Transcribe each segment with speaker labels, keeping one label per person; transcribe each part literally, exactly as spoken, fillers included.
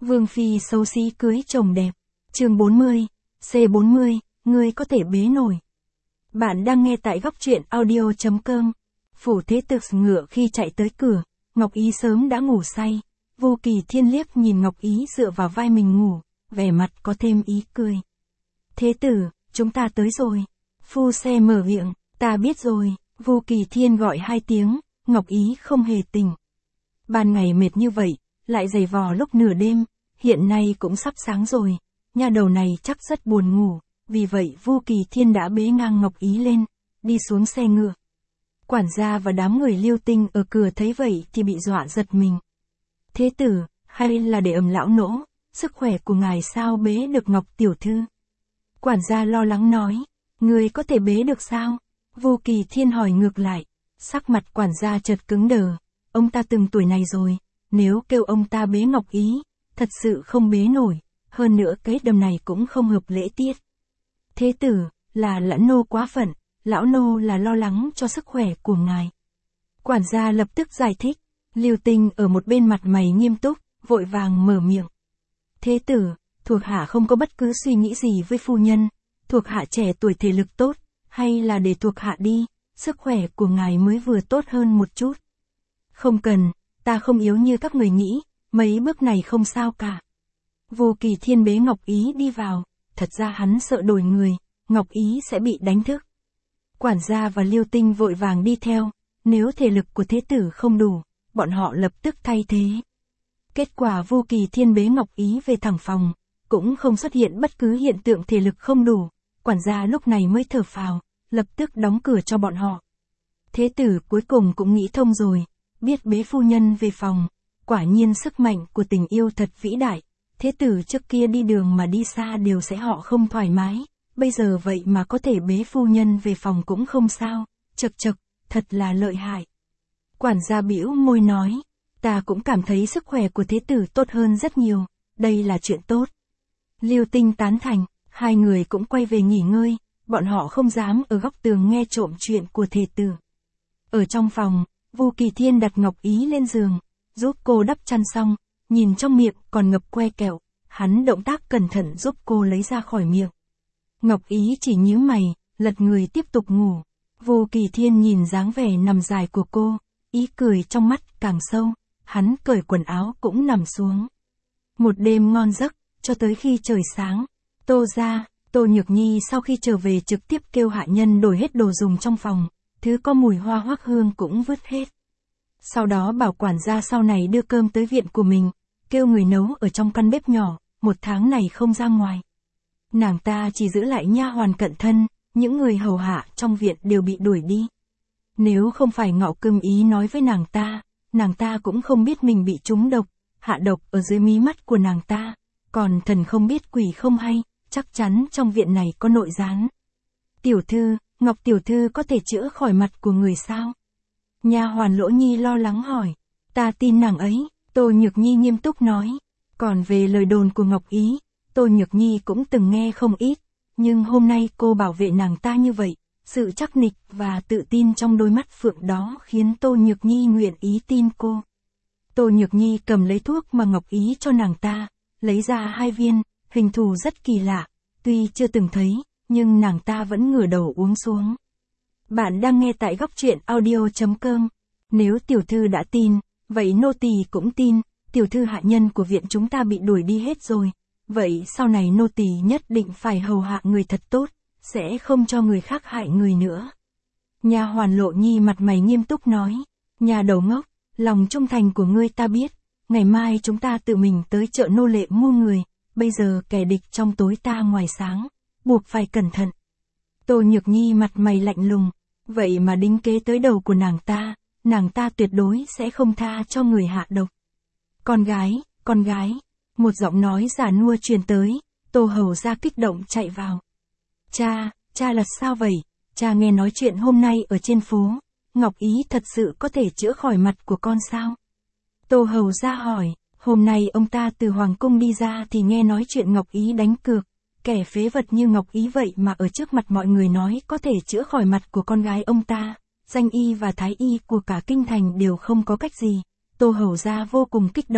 Speaker 1: Vương phi xấu xí cưới chồng đẹp. Chương bốn mươi, C bốn mươi, ngươi có thể bế nổi. Bạn đang nghe tại góc truyện audio chấm com. Phủ Thế Tử ngựa khi chạy tới cửa, Ngọc Ý sớm đã ngủ say. Vô Kỳ Thiên liếc nhìn Ngọc Ý dựa vào vai mình ngủ, vẻ mặt có thêm ý cười. Thế tử, chúng ta tới rồi. Phu xe mở miệng, ta biết rồi. Vô Kỳ Thiên gọi hai tiếng, Ngọc Ý không hề tỉnh. Ban ngày mệt như vậy, lại giày vò lúc nửa đêm, hiện nay cũng sắp sáng rồi, nhà đầu này chắc rất buồn ngủ, vì vậy Vô Kỳ Thiên đã bế ngang Ngọc Ý lên, đi xuống xe ngựa. Quản gia và đám người Liêu Tinh ở cửa thấy vậy thì bị dọa giật mình. Thế tử, hay là để ẩm lão nỗ, sức khỏe của ngài sao bế được Ngọc tiểu thư? Quản gia lo lắng nói, người có thể bế được sao? Vô Kỳ Thiên hỏi ngược lại, sắc mặt quản gia chợt cứng đờ, ông ta từng tuổi này rồi, nếu kêu ông ta bế Ngọc Ý, thật sự không bế nổi, hơn nữa cái đầm này cũng không hợp lễ tiết. Thế tử, là lão nô quá phận, lão nô là lo lắng cho sức khỏe của ngài. Quản gia lập tức giải thích, Liêu Tinh ở một bên mặt mày nghiêm túc, vội vàng mở miệng. Thế tử, thuộc hạ không có bất cứ suy nghĩ gì với phu nhân, thuộc hạ trẻ tuổi thể lực tốt, hay là để thuộc hạ đi, sức khỏe của ngài mới vừa tốt hơn một chút. Không cần, ta không yếu như các người nghĩ, mấy bước này không sao cả. Vô Kỳ Thiên bế Ngọc Ý đi vào, thật ra hắn sợ đổi người, Ngọc Ý sẽ bị đánh thức. Quản gia và Liêu Tinh vội vàng đi theo, nếu thể lực của thế tử không đủ, bọn họ lập tức thay thế. Kết quả Vô Kỳ Thiên bế Ngọc Ý về thẳng phòng, cũng không xuất hiện bất cứ hiện tượng thể lực không đủ, quản gia lúc này mới thở phào, lập tức đóng cửa cho bọn họ. Thế tử cuối cùng cũng nghĩ thông rồi, biết bế phu nhân về phòng, quả nhiên sức mạnh của tình yêu thật vĩ đại. Thế tử trước kia đi đường mà đi xa đều sẽ họ không thoải mái, bây giờ vậy mà có thể bế phu nhân về phòng cũng không sao, chật chật, thật là lợi hại. Quản gia bĩu môi nói, ta cũng cảm thấy sức khỏe của thế tử tốt hơn rất nhiều, đây là chuyện tốt. Liêu Tinh tán thành, hai người cũng quay về nghỉ ngơi, bọn họ không dám ở góc tường nghe trộm chuyện của thế tử. Ở trong phòng, Vô Kỳ Thiên đặt Ngọc Ý lên giường, giúp cô đắp chăn xong, nhìn trong miệng còn ngập que kẹo, hắn động tác cẩn thận giúp cô lấy ra khỏi miệng. Ngọc Ý chỉ nhíu mày, lật người tiếp tục ngủ. Vô Kỳ Thiên nhìn dáng vẻ nằm dài của cô, ý cười trong mắt càng sâu, hắn cởi quần áo cũng nằm xuống. Một đêm ngon giấc, cho tới khi trời sáng, Tô ra, Tô Nhược Nhi sau khi trở về trực tiếp kêu hạ nhân đổi hết đồ dùng trong phòng, thứ có mùi hoa hoắc hương cũng vứt hết. Sau đó bảo quản gia sau này đưa cơm tới viện của mình, kêu người nấu ở trong căn bếp nhỏ, một tháng này không ra ngoài. Nàng ta chỉ giữ lại nha hoàn cận thân, những người hầu hạ trong viện đều bị đuổi đi. Nếu không phải Ngọ Cơm Ý nói với nàng ta, nàng ta cũng không biết mình bị trúng độc, hạ độc ở dưới mí mắt của nàng ta, còn thần không biết quỷ không hay, chắc chắn trong viện này có nội gián. Tiểu thư, Ngọc tiểu thư có thể chữa khỏi mặt của người sao? Nha hoàn Lỗ Nhi lo lắng hỏi. Ta tin nàng ấy, Tô Nhược Nhi nghiêm túc nói. Còn về lời đồn của Ngọc Ý, Tô Nhược Nhi cũng từng nghe không ít, nhưng hôm nay cô bảo vệ nàng ta như vậy, sự chắc nịch và tự tin trong đôi mắt phượng đó khiến Tô Nhược Nhi nguyện ý tin cô. Tô Nhược Nhi cầm lấy thuốc mà Ngọc Ý cho nàng ta, lấy ra hai viên, hình thù rất kỳ lạ, tuy chưa từng thấy, nhưng nàng ta vẫn ngửa đầu uống xuống. Bạn đang nghe tại góc truyện audio chấm com. Nếu tiểu thư đã tin, vậy nô tỳ cũng tin, tiểu thư hạ nhân của viện chúng ta bị đuổi đi hết rồi. Vậy sau này nô tỳ nhất định phải hầu hạ người thật tốt, sẽ không cho người khác hại người nữa. Nha hoàn Lộ Nhi mặt mày nghiêm túc nói, nhà đầu ngốc, lòng trung thành của ngươi ta biết, ngày mai chúng ta tự mình tới chợ nô lệ mua người, bây giờ kẻ địch trong tối ta ngoài sáng, buộc phải cẩn thận. Tô Nhược Nhi mặt mày lạnh lùng, vậy mà đính kế tới đầu của nàng ta, nàng ta tuyệt đối sẽ không tha cho người hạ độc. Con gái, con gái, một giọng nói già nua truyền tới, Tô hầu ra kích động chạy vào. Cha, cha là sao vậy? Cha nghe nói chuyện hôm nay ở trên phố, Ngọc Ý thật sự có thể chữa khỏi mặt của con sao? Tô hầu ra hỏi, hôm nay ông ta từ Hoàng Cung đi ra thì nghe nói chuyện Ngọc Ý đánh cược. Kẻ phế vật như Ngọc Ý vậy mà ở trước mặt mọi người nói có thể chữa khỏi mặt của con gái ông ta, danh y và thái y của cả kinh thành đều không có cách gì. Tô hầu ra vô cùng kích động,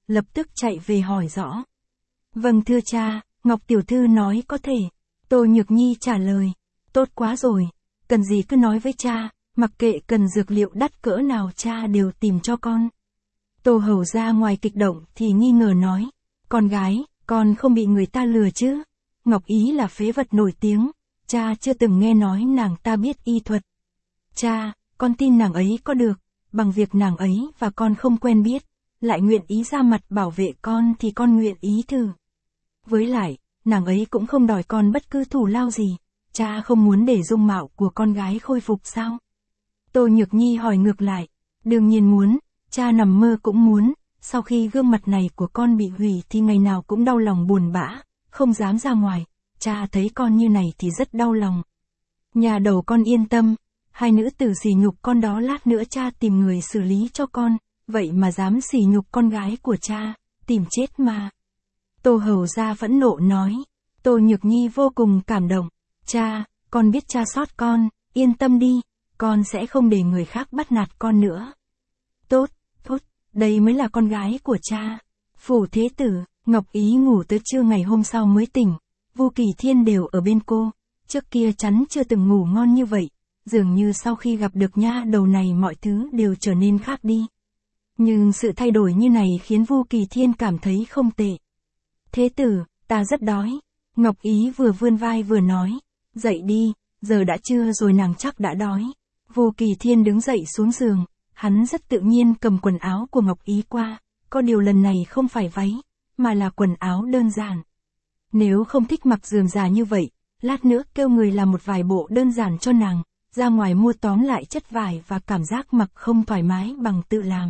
Speaker 1: lập tức chạy về hỏi rõ. Vâng thưa cha, Ngọc tiểu thư nói có thể. Tô Nhược Nhi trả lời. Tốt quá rồi, cần gì cứ nói với cha, mặc kệ cần dược liệu đắt cỡ nào cha đều tìm cho con. Tô Hầu ra ngoài kích động thì nghi ngờ nói. Con gái, con không bị người ta lừa chứ? Ngọc Ý là phế vật nổi tiếng, cha chưa từng nghe nói nàng ta biết y thuật. Cha, con tin nàng ấy có được, bằng việc nàng ấy và con không quen biết, lại nguyện ý ra mặt bảo vệ con thì con nguyện ý thử. Với lại, nàng ấy cũng không đòi con bất cứ thù lao gì, cha không muốn để dung mạo của con gái khôi phục sao? Tô Nhược Nhi hỏi ngược lại. Đương nhiên muốn, cha nằm mơ cũng muốn, sau khi gương mặt này của con bị hủy thì ngày nào cũng đau lòng buồn bã, không dám ra ngoài, cha thấy con như này thì rất đau lòng. Nhà đầu con yên tâm, hai nữ tử sỉ nhục con đó lát nữa cha tìm người xử lý cho con, vậy mà dám sỉ nhục con gái của cha, tìm chết mà. Tô Hầu ra phẫn nộ nói. Tô Nhược Nhi vô cùng cảm động. Cha, con biết cha xót con, yên tâm đi, con sẽ không để người khác bắt nạt con nữa. Tốt, tốt, đây mới là con gái của cha. Phủ Thế Tử, Ngọc Ý ngủ tới trưa ngày hôm sau mới tỉnh, Vu Kỳ Thiên đều ở bên cô, trước kia chắn chưa từng ngủ ngon như vậy, dường như sau khi gặp được nha đầu này mọi thứ đều trở nên khác đi. Nhưng sự thay đổi như này khiến Vu Kỳ Thiên cảm thấy không tệ. Thế tử, ta rất đói. Ngọc Ý vừa vươn vai vừa nói. Dậy đi, giờ đã trưa rồi nàng chắc đã đói. Vu Kỳ Thiên đứng dậy xuống giường, hắn rất tự nhiên cầm quần áo của Ngọc Ý qua, có điều lần này không phải váy, mà là quần áo đơn giản. Nếu không thích mặc rườm rà như vậy, lát nữa kêu người làm một vài bộ đơn giản cho nàng, ra ngoài mua tóm lại chất vải và cảm giác mặc không thoải mái bằng tự làm.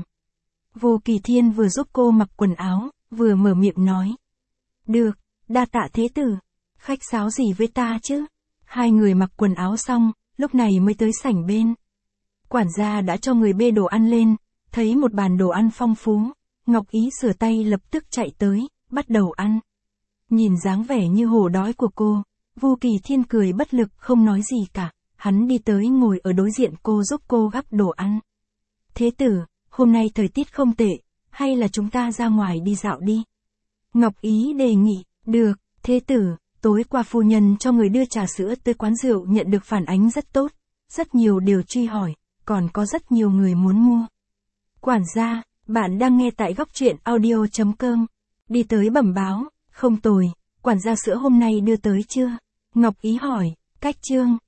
Speaker 1: Vu Kỳ Thiên vừa giúp cô mặc quần áo, vừa mở miệng nói. Được, đa tạ thế tử, khách sáo gì với ta chứ? Hai người mặc quần áo xong, lúc này mới tới sảnh bên. Quản gia đã cho người bê đồ ăn lên, thấy một bàn đồ ăn phong phú, Ngọc Ý sửa tay lập tức chạy tới, bắt đầu ăn. Nhìn dáng vẻ như hổ đói của cô, Vu Kỳ Thiên cười bất lực không nói gì cả, hắn đi tới ngồi ở đối diện cô giúp cô gắp đồ ăn. Thế tử, hôm nay thời tiết không tệ, hay là chúng ta ra ngoài đi dạo đi? Ngọc Ý đề nghị. Được, thế tử, tối qua phu nhân cho người đưa trà sữa tới quán rượu nhận được phản ánh rất tốt, rất nhiều đều truy hỏi, còn có rất nhiều người muốn mua. Quản gia, bạn đang nghe tại góc truyện audio chấm com. Đi tới bẩm báo, không tồi, quản gia sữa hôm nay đưa tới chưa? Ngọc Ý hỏi, cách chương.